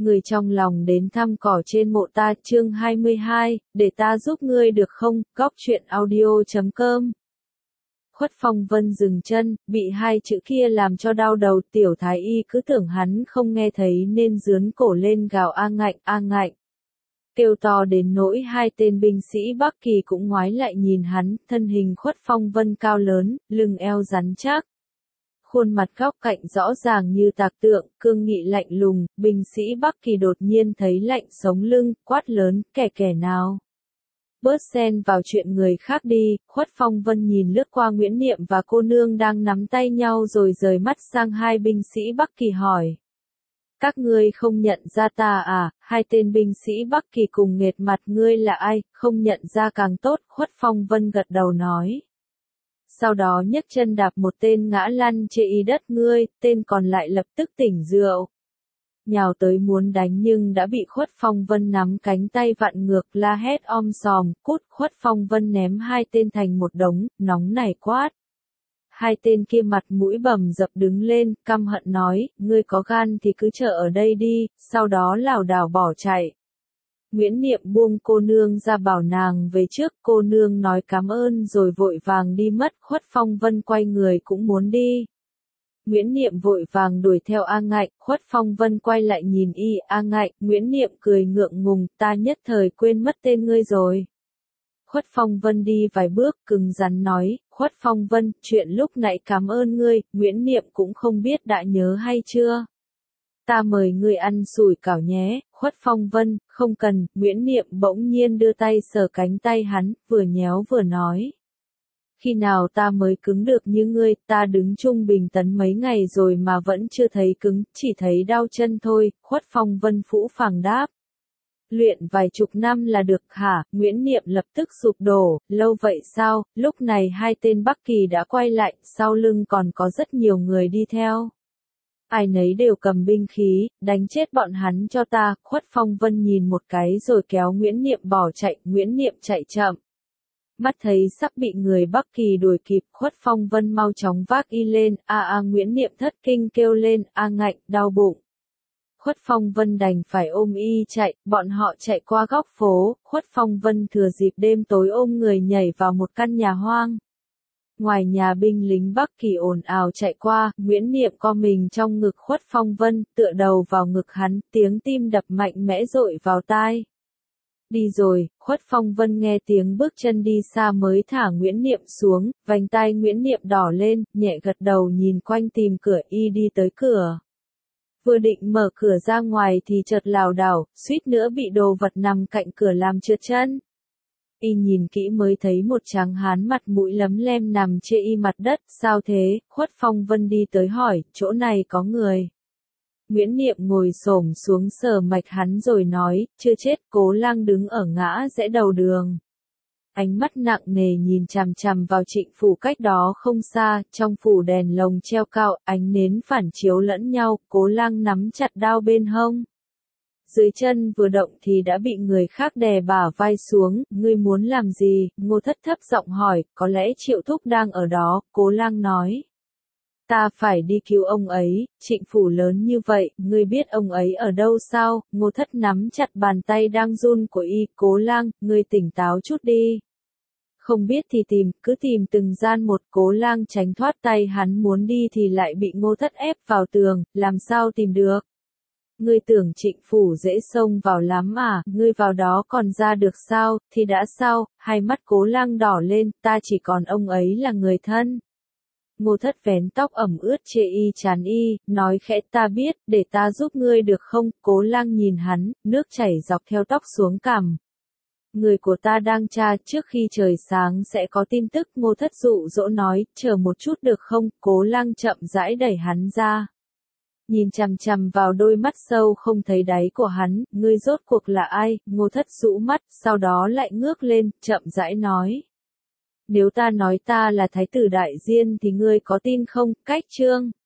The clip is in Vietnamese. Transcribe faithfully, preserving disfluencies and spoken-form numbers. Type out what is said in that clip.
Người trong lòng đến thăm cỏ trên mộ ta, chương hai mươi hai, để ta giúp ngươi được không, góc truyện audio chấm com. Khuất Phong Vân dừng chân, bị hai chữ kia làm cho đau đầu, tiểu thái y cứ tưởng hắn không nghe thấy nên giướn cổ lên gào a ngạnh, a ngạnh. Kêu to đến nỗi hai tên binh sĩ Bắc Kỳ cũng ngoái lại nhìn hắn, thân hình Khuất Phong Vân cao lớn, lưng eo rắn chắc. Khuôn mặt góc cạnh rõ ràng như tạc tượng, cương nghị lạnh lùng, binh sĩ Bắc Kỳ đột nhiên thấy lạnh sống lưng, quát lớn, kẻ kẻ nào. Bớt xen vào chuyện người khác đi, Khuất Phong Vân nhìn lướt qua Nguyễn Niệm và cô nương đang nắm tay nhau rồi rời mắt sang hai binh sĩ Bắc Kỳ hỏi. Các ngươi không nhận ra ta à, hai tên binh sĩ Bắc Kỳ cùng nghệt mặt, ngươi là ai, không nhận ra càng tốt, Khuất Phong Vân gật đầu nói. Sau đó nhấc chân đạp một tên ngã lăn trên y đất ngươi, tên còn lại lập tức tỉnh rượu. Nhào tới muốn đánh nhưng đã bị Khuất Phong Vân nắm cánh tay vặn ngược, la hét om sòm, cút. Khuất Phong Vân ném hai tên thành một đống, nóng nảy quát. Hai tên kia mặt mũi bầm dập đứng lên, căm hận nói, ngươi có gan thì cứ chờ ở đây đi, sau đó lảo đảo bỏ chạy. Nguyễn Niệm buông cô nương ra bảo nàng về trước, cô nương nói cảm ơn rồi vội vàng đi mất. Khuất Phong Vân quay người cũng muốn đi. Nguyễn Niệm vội vàng đuổi theo A Ngạnh, Khuất Phong Vân quay lại nhìn y, A Ngạnh, Nguyễn Niệm cười ngượng ngùng, ta nhất thời quên mất tên ngươi rồi. Khuất Phong Vân đi vài bước, cứng rắn nói, Khuất Phong Vân, chuyện lúc nãy cảm ơn ngươi, Nguyễn Niệm cũng không biết đã nhớ hay chưa. Ta mời ngươi ăn sủi cảo nhé, Khuất Phong Vân, không cần, Nguyễn Niệm bỗng nhiên đưa tay sờ cánh tay hắn, vừa nhéo vừa nói. Khi nào ta mới cứng được như ngươi, ta đứng trung bình tấn mấy ngày rồi mà vẫn chưa thấy cứng, chỉ thấy đau chân thôi, Khuất Phong Vân phũ phàng đáp. Luyện vài chục năm là được hả, Nguyễn Niệm lập tức sụp đổ, lâu vậy sao, lúc này hai tên Bắc Kỳ đã quay lại, sau lưng còn có rất nhiều người đi theo. Ai nấy đều cầm binh khí, đánh chết bọn hắn cho ta, Khuất Phong Vân nhìn một cái rồi kéo Nguyễn Niệm bỏ chạy, Nguyễn Niệm chạy chậm. Mắt thấy sắp bị người Bắc Kỳ đuổi kịp, Khuất Phong Vân mau chóng vác y lên, a a Nguyễn Niệm thất kinh kêu lên, a ngạnh, đau bụng. Khuất Phong Vân đành phải ôm y chạy, bọn họ chạy qua góc phố, Khuất Phong Vân thừa dịp đêm tối ôm người nhảy vào một căn nhà hoang. Ngoài nhà binh lính Bắc Kỳ ồn ào chạy qua, Nguyễn Niệm co mình trong ngực Khuất Phong Vân, tựa đầu vào ngực hắn, tiếng tim đập mạnh mẽ dội vào tai. Đi rồi, Khuất Phong Vân nghe tiếng bước chân đi xa mới thả Nguyễn Niệm xuống, vành tai Nguyễn Niệm đỏ lên, nhẹ gật đầu nhìn quanh tìm cửa, y đi tới cửa. Vừa định mở cửa ra ngoài thì chợt lảo đảo, suýt nữa bị đồ vật nằm cạnh cửa làm trượt chân. Y nhìn kỹ mới thấy một tráng hán mặt mũi lấm lem nằm chê y mặt đất, sao thế, Khuất Phong Vân đi tới hỏi, chỗ này có người. Nguyễn Niệm ngồi xổm xuống sờ mạch hắn rồi nói, chưa chết, Cố Lang đứng ở ngã rẽ đầu đường. Ánh mắt nặng nề nhìn chằm chằm vào Trịnh phủ cách đó không xa, trong phủ đèn lồng treo cao, ánh nến phản chiếu lẫn nhau, Cố Lang nắm chặt đao bên hông. Dưới chân vừa động thì đã bị người khác đè bả vai xuống, ngươi muốn làm gì, Ngô Thất thấp giọng hỏi, có lẽ Triệu Thúc đang ở đó, Cố Lang nói. Ta phải đi cứu ông ấy, Trịnh phủ lớn như vậy, ngươi biết ông ấy ở đâu sao, Ngô Thất nắm chặt bàn tay đang run của y, Cố Lang, ngươi tỉnh táo chút đi. Không biết thì tìm, cứ tìm từng gian một, Cố Lang tránh thoát tay hắn muốn đi thì lại bị Ngô Thất ép vào tường, làm sao tìm được. Ngươi tưởng Trịnh phủ dễ xông vào lắm à, ngươi vào đó còn ra được sao, thì đã sao, hai mắt Cố Lang đỏ lên, ta chỉ còn ông ấy là người thân. Ngô Thất vén tóc ẩm ướt chê y chán y, nói khẽ ta biết, để ta giúp ngươi được không, Cố Lang nhìn hắn, nước chảy dọc theo tóc xuống cằm. Người của ta đang tra, trước khi trời sáng sẽ có tin tức, Ngô Thất dụ dỗ nói, chờ một chút được không, Cố Lang chậm rãi đẩy hắn ra. Nhìn chằm chằm vào đôi mắt sâu không thấy đáy của hắn, ngươi rốt cuộc là ai, Ngô Thất rũ mắt, sau đó lại ngước lên, chậm rãi nói. Nếu ta nói ta là thái tử đại diên thì ngươi có tin không, cách chương.